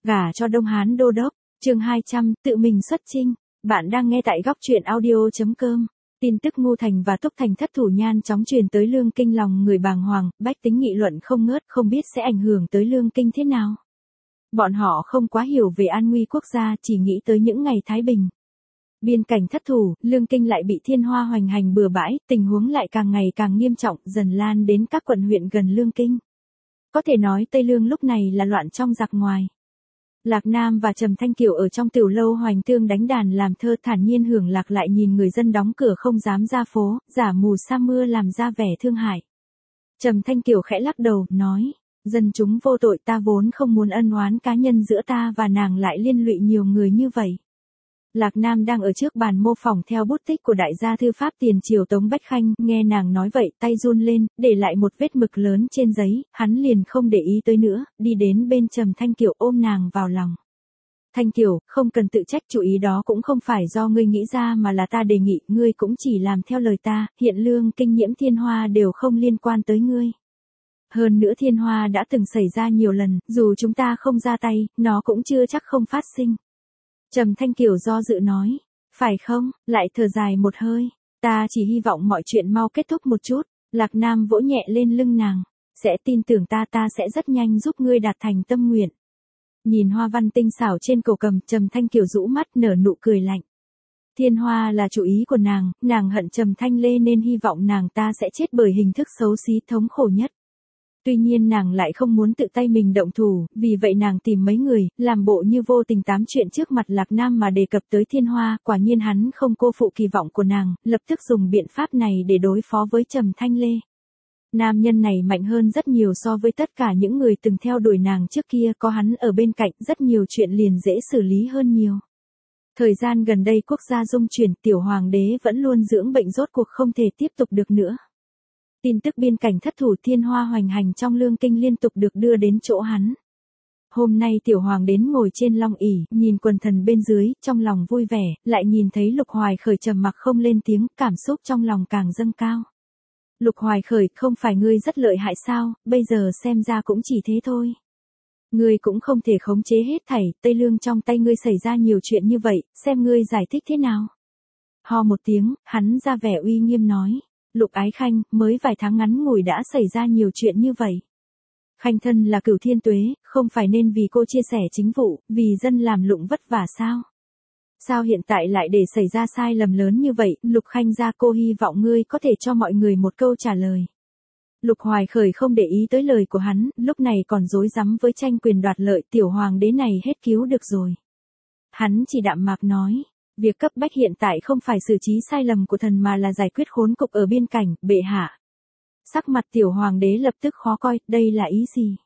Gả cho Đông Hán đô đốc, chương 200, tự mình xuất chinh. Bạn đang nghe tại góc truyện audio.com. Tin tức Ngô Thành và Túc Thành thất thủ nhanh chóng truyền tới Lương Kinh, lòng người bàng hoàng, bách tính nghị luận không ngớt, không biết sẽ ảnh hưởng tới Lương Kinh thế nào. Bọn họ không quá hiểu về an nguy quốc gia, chỉ nghĩ tới những ngày thái bình. Biên cảnh thất thủ, Lương Kinh lại bị thiên hoa hoành hành bừa bãi, tình huống lại càng ngày càng nghiêm trọng, dần lan đến các quận huyện gần Lương Kinh. Có thể nói Tây Lương lúc này là loạn trong giặc ngoài. Lạc Nam và Trầm Thanh Kiều ở trong tiểu lâu hoành thương đánh đàn làm thơ, thản nhiên hưởng lạc, lại nhìn người dân đóng cửa không dám ra phố, giả mù sa mưa làm ra vẻ thương hại. Trầm Thanh Kiều khẽ lắc đầu, nói, dân chúng vô tội, ta vốn không muốn ân oán cá nhân giữa ta và nàng lại liên lụy nhiều người như vậy. Lạc Nam đang ở trước bàn mô phỏng theo bút tích của đại gia thư pháp tiền triều Tống Bách Khanh, nghe nàng nói vậy, tay run lên, để lại một vết mực lớn trên giấy, hắn liền không để ý tới nữa, đi đến bên Trầm Thanh Kiều ôm nàng vào lòng. Thanh Kiều, không cần tự trách, chủ ý đó cũng không phải do ngươi nghĩ ra mà là ta đề nghị, ngươi cũng chỉ làm theo lời ta, hiện Lương Kinh nhiễm thiên hoa đều không liên quan tới ngươi. Hơn nữa thiên hoa đã từng xảy ra nhiều lần, dù chúng ta không ra tay, nó cũng chưa chắc không phát sinh. Trầm Thanh Kiều do dự nói, phải không, lại thở dài một hơi, ta chỉ hy vọng mọi chuyện mau kết thúc một chút. Lạc Nam vỗ nhẹ lên lưng nàng, sẽ tin tưởng ta, ta sẽ rất nhanh giúp ngươi đạt thành tâm nguyện. Nhìn hoa văn tinh xảo trên cổ cầm, Trầm Thanh Kiều rũ mắt nở nụ cười lạnh. Thiên hoa là chủ ý của nàng hận Trầm Thanh Lê nên hy vọng nàng ta sẽ chết bởi hình thức xấu xí thống khổ nhất. Tuy nhiên nàng lại không muốn tự tay mình động thủ, vì vậy nàng tìm mấy người, làm bộ như vô tình tám chuyện trước mặt Lạc Nam mà đề cập tới thiên hoa, quả nhiên hắn không cô phụ kỳ vọng của nàng, lập tức dùng biện pháp này để đối phó với Trầm Thanh Lê. Nam nhân này mạnh hơn rất nhiều so với tất cả những người từng theo đuổi nàng trước kia, có hắn ở bên cạnh, rất nhiều chuyện liền dễ xử lý hơn nhiều. Thời gian gần đây quốc gia dung chuyển, tiểu hoàng đế vẫn luôn dưỡng bệnh, rốt cuộc không thể tiếp tục được nữa. Tin tức biên cảnh thất thủ thiên hoa hoành hành trong Lương Kinh liên tục được đưa đến chỗ hắn. Hôm nay tiểu hoàng đến ngồi trên long ỷ, nhìn quần thần bên dưới, trong lòng vui vẻ, lại nhìn thấy Lục Hoài Khởi trầm mặc không lên tiếng, cảm xúc trong lòng càng dâng cao. Lục Hoài Khởi, không phải ngươi rất lợi hại sao, bây giờ xem ra cũng chỉ thế thôi. Ngươi cũng không thể khống chế hết thảy, Tây Lương trong tay ngươi xảy ra nhiều chuyện như vậy, xem ngươi giải thích thế nào. Ho một tiếng, hắn ra vẻ uy nghiêm nói. Lục Ái Khanh, mới vài tháng ngắn ngủi đã xảy ra nhiều chuyện như vậy. Khanh thân là Cửu Thiên Tuế, không phải nên vì cô chia sẻ chính vụ, vì dân làm lụng vất vả sao? Sao hiện tại lại để xảy ra sai lầm lớn như vậy? Lục Khanh gia, cô hy vọng ngươi có thể cho mọi người một câu trả lời. Lục Hoài Khởi không để ý tới lời của hắn, lúc này còn rối rắm với tranh quyền đoạt lợi, tiểu hoàng đế này hết cứu được rồi. Hắn chỉ đạm mạc nói. Việc cấp bách hiện tại không phải xử trí sai lầm của thần mà là giải quyết khốn cục ở biên cảnh, bệ hạ. Sắc mặt tiểu hoàng đế lập tức khó coi, đây là ý gì?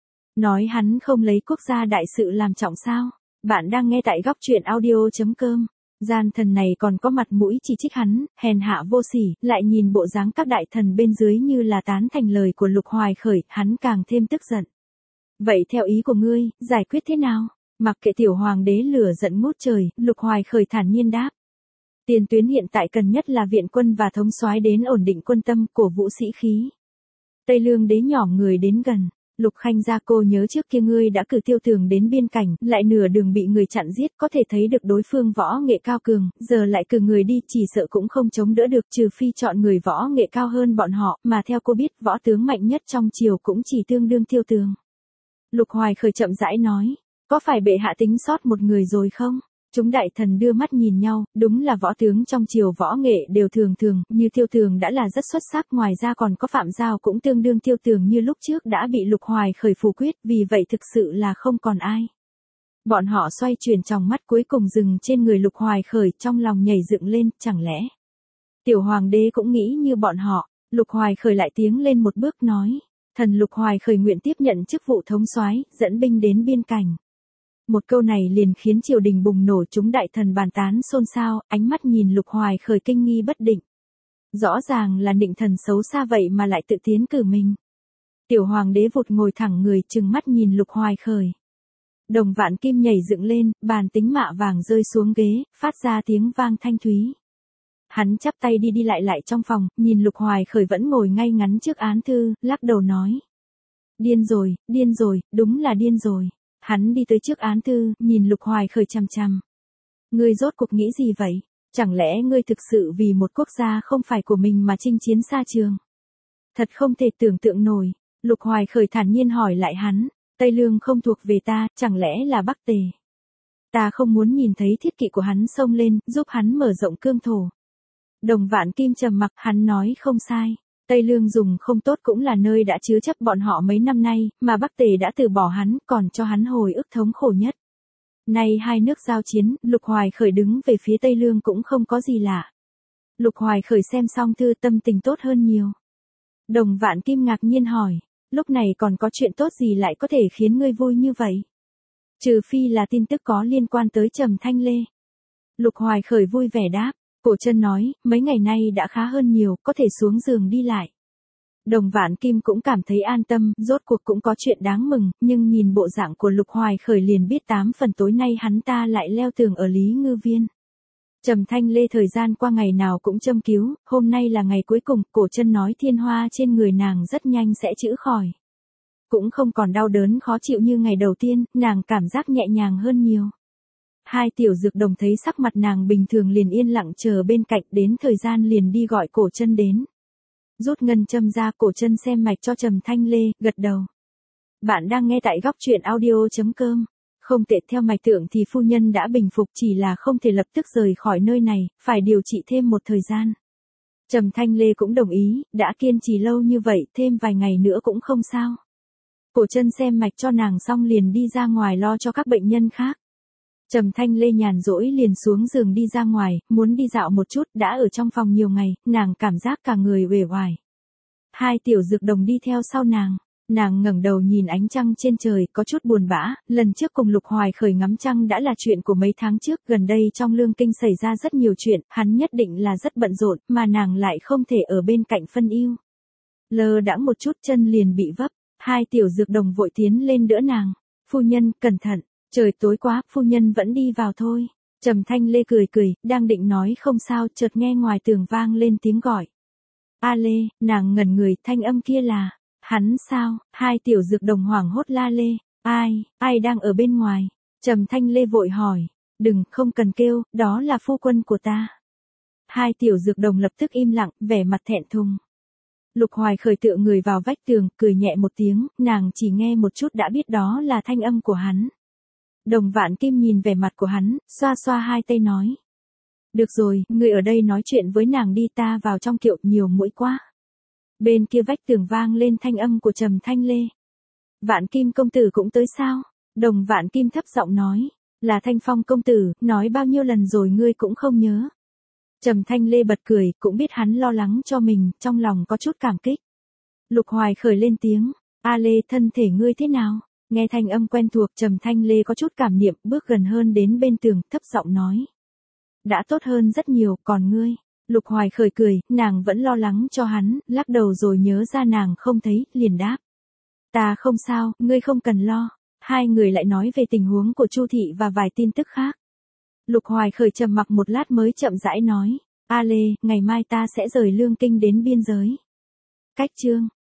Nói hắn không lấy quốc gia đại sự làm trọng sao? Bạn đang nghe tại góc truyện audio.com. Gian thần này còn có mặt mũi chỉ trích hắn, hèn hạ vô sỉ, lại nhìn bộ dáng các đại thần bên dưới như là tán thành lời của Lục Hoài Khởi, hắn càng thêm tức giận. Vậy theo ý của ngươi, giải quyết thế nào? Mặc kệ tiểu hoàng đế lửa giận ngút trời, Lục Hoài Khởi thản nhiên đáp. Tiền tuyến hiện tại cần nhất là viện quân và thống soái đến ổn định quân tâm, cổ vũ sĩ khí. Tây Lương đế nhỏ người đến gần. Lục Khanh gia, cô nhớ trước kia ngươi đã cử Tiêu Tường đến biên cảnh, lại nửa đường bị người chặn giết, có thể thấy được đối phương võ nghệ cao cường, giờ lại cử người đi, chỉ sợ cũng không chống đỡ được, trừ phi chọn người võ nghệ cao hơn bọn họ, mà theo cô biết, võ tướng mạnh nhất trong triều cũng chỉ tương đương Tiêu Tường. Lục Hoài Khởi chậm rãi nói. Có phải bệ hạ tính sót một người rồi không? Chúng đại thần đưa mắt nhìn nhau, đúng là võ tướng trong triều võ nghệ đều thường, như Tiêu Tường đã là rất xuất sắc, ngoài ra còn có Phạm Giao cũng tương đương Tiêu Tường như lúc trước đã bị Lục Hoài Khởi phủ quyết, vì vậy thực sự là không còn ai. Bọn họ xoay chuyển tròng mắt cuối cùng dừng trên người Lục Hoài Khởi, trong lòng nhảy dựng lên, chẳng lẽ tiểu hoàng đế cũng nghĩ như bọn họ? Lục Hoài Khởi lại tiến lên một bước nói, thần Lục Hoài Khởi nguyện tiếp nhận chức vụ thống soái, dẫn binh đến biên cảnh. Một câu này liền khiến triều đình bùng nổ, chúng đại thần bàn tán xôn xao, ánh mắt nhìn Lục Hoài Khởi kinh nghi bất định. Rõ ràng là nịnh thần xấu xa vậy mà lại tự tiến cử mình. Tiểu hoàng đế vụt ngồi thẳng người, trừng mắt nhìn Lục Hoài Khởi. Đồng vạn kim nhảy dựng lên, bàn tính mạ vàng rơi xuống ghế, phát ra tiếng vang thanh thúy. Hắn chắp tay đi lại trong phòng, nhìn Lục Hoài Khởi vẫn ngồi ngay ngắn trước án thư, lắc đầu nói. Điên rồi, đúng là điên rồi. Hắn đi tới trước án thư, nhìn Lục Hoài Khởi chằm chằm. Ngươi rốt cuộc nghĩ gì vậy? Chẳng lẽ ngươi thực sự vì một quốc gia không phải của mình mà chinh chiến xa trường? Thật không thể tưởng tượng nổi. Lục Hoài Khởi thản nhiên hỏi lại hắn. Tây Lương không thuộc về ta, chẳng lẽ là Bắc Tề? Ta không muốn nhìn thấy thiết kỵ của hắn xông lên, giúp hắn mở rộng cương thổ. Đồng Vạn Kim trầm mặc, hắn nói không sai. Tây Lương dùng không tốt cũng là nơi đã chứa chấp bọn họ mấy năm nay, mà Bắc Tề đã từ bỏ hắn, còn cho hắn hồi ức thống khổ nhất. Nay hai nước giao chiến, Lục Hoài Khởi đứng về phía Tây Lương cũng không có gì lạ. Lục Hoài Khởi xem xong thư tâm tình tốt hơn nhiều. Đồng Vạn Kim ngạc nhiên hỏi, lúc này còn có chuyện tốt gì lại có thể khiến ngươi vui như vậy? Trừ phi là tin tức có liên quan tới Trầm Thanh Lê. Lục Hoài Khởi vui vẻ đáp, Cổ Chân nói, mấy ngày nay đã khá hơn nhiều, có thể xuống giường đi lại. Đồng Vạn Kim cũng cảm thấy an tâm, rốt cuộc cũng có chuyện đáng mừng, nhưng nhìn bộ dạng của Lục Hoài Khởi liền biết 8 phần tối nay hắn ta lại leo tường ở Lý Ngư Viên. Trầm Thanh Lê thời gian qua ngày nào cũng châm cứu, hôm nay là ngày cuối cùng, Cổ Chân nói thiên hoa trên người nàng rất nhanh sẽ chữa khỏi. Cũng không còn đau đớn khó chịu như ngày đầu tiên, nàng cảm giác nhẹ nhàng hơn nhiều. Hai tiểu dược đồng thấy sắc mặt nàng bình thường liền yên lặng chờ bên cạnh, đến thời gian liền đi gọi Cổ Chân đến. Rút ngân châm ra, Cổ Chân xem mạch cho Trầm Thanh Lê, gật đầu. Bạn đang nghe tại góc truyện audio.com. Không tệ, theo mạch tượng thì phu nhân đã bình phục, chỉ là không thể lập tức rời khỏi nơi này, phải điều trị thêm một thời gian. Trầm Thanh Lê cũng đồng ý, đã kiên trì lâu như vậy, thêm vài ngày nữa cũng không sao. Cổ Chân xem mạch cho nàng xong liền đi ra ngoài lo cho các bệnh nhân khác. Trầm Thanh Lê nhàn rỗi liền xuống giường đi ra ngoài, muốn đi dạo một chút, đã ở trong phòng nhiều ngày, nàng cảm giác cả người uể oải. Hai tiểu dược đồng đi theo sau nàng ngẩng đầu nhìn ánh trăng trên trời, có chút buồn bã, lần trước cùng Lục Hoài Khởi ngắm trăng đã là chuyện của mấy tháng trước, gần đây trong Lương Kinh xảy ra rất nhiều chuyện, hắn nhất định là rất bận rộn, mà nàng lại không thể ở bên cạnh phân ưu. Lơ đãng một chút chân liền bị vấp, hai tiểu dược đồng vội tiến lên đỡ nàng. Phu nhân, cẩn thận, trời tối quá, phu nhân vẫn đi vào thôi. Trầm Thanh Lê cười cười, đang định nói không sao, chợt nghe ngoài tường vang lên tiếng gọi. A Lê, nàng ngẩn người, thanh âm kia là, hắn sao? Hai tiểu dược đồng hoảng hốt la lê, ai đang ở bên ngoài? Trầm Thanh Lê vội hỏi, đừng, không cần kêu, đó là phu quân của ta. Hai tiểu dược đồng lập tức im lặng, vẻ mặt thẹn thùng. Lục Hoài Khởi tựa người vào vách tường, cười nhẹ một tiếng, nàng chỉ nghe một chút đã biết đó là thanh âm của hắn. Đồng Vạn Kim nhìn vẻ mặt của hắn, xoa xoa hai tay nói. Được rồi, ngươi ở đây nói chuyện với nàng đi, ta vào trong kiệu, nhiều muỗi quá. Bên kia vách tường vang lên thanh âm của Trầm Thanh Lê. Vạn Kim công tử cũng tới sao? Đồng Vạn Kim thấp giọng nói, là Thanh Phong công tử, nói bao nhiêu lần rồi ngươi cũng không nhớ. Trầm Thanh Lê bật cười, cũng biết hắn lo lắng cho mình, trong lòng có chút cảm kích. Lục Hoài Khởi lên tiếng, A Lê, thân thể ngươi thế nào? Nghe thanh âm quen thuộc, Trầm Thanh Lê có chút cảm niệm, bước gần hơn đến bên tường, thấp giọng nói. Đã tốt hơn rất nhiều, còn ngươi? Lục Hoài Khởi cười, nàng vẫn lo lắng cho hắn, lắc đầu rồi nhớ ra nàng không thấy, liền đáp. Ta không sao, ngươi không cần lo. Hai người lại nói về tình huống của Chu thị và vài tin tức khác. Lục Hoài Khởi trầm mặc một lát mới chậm rãi nói, A Lê, ngày mai ta sẽ rời Lương Kinh đến biên giới. Cách chương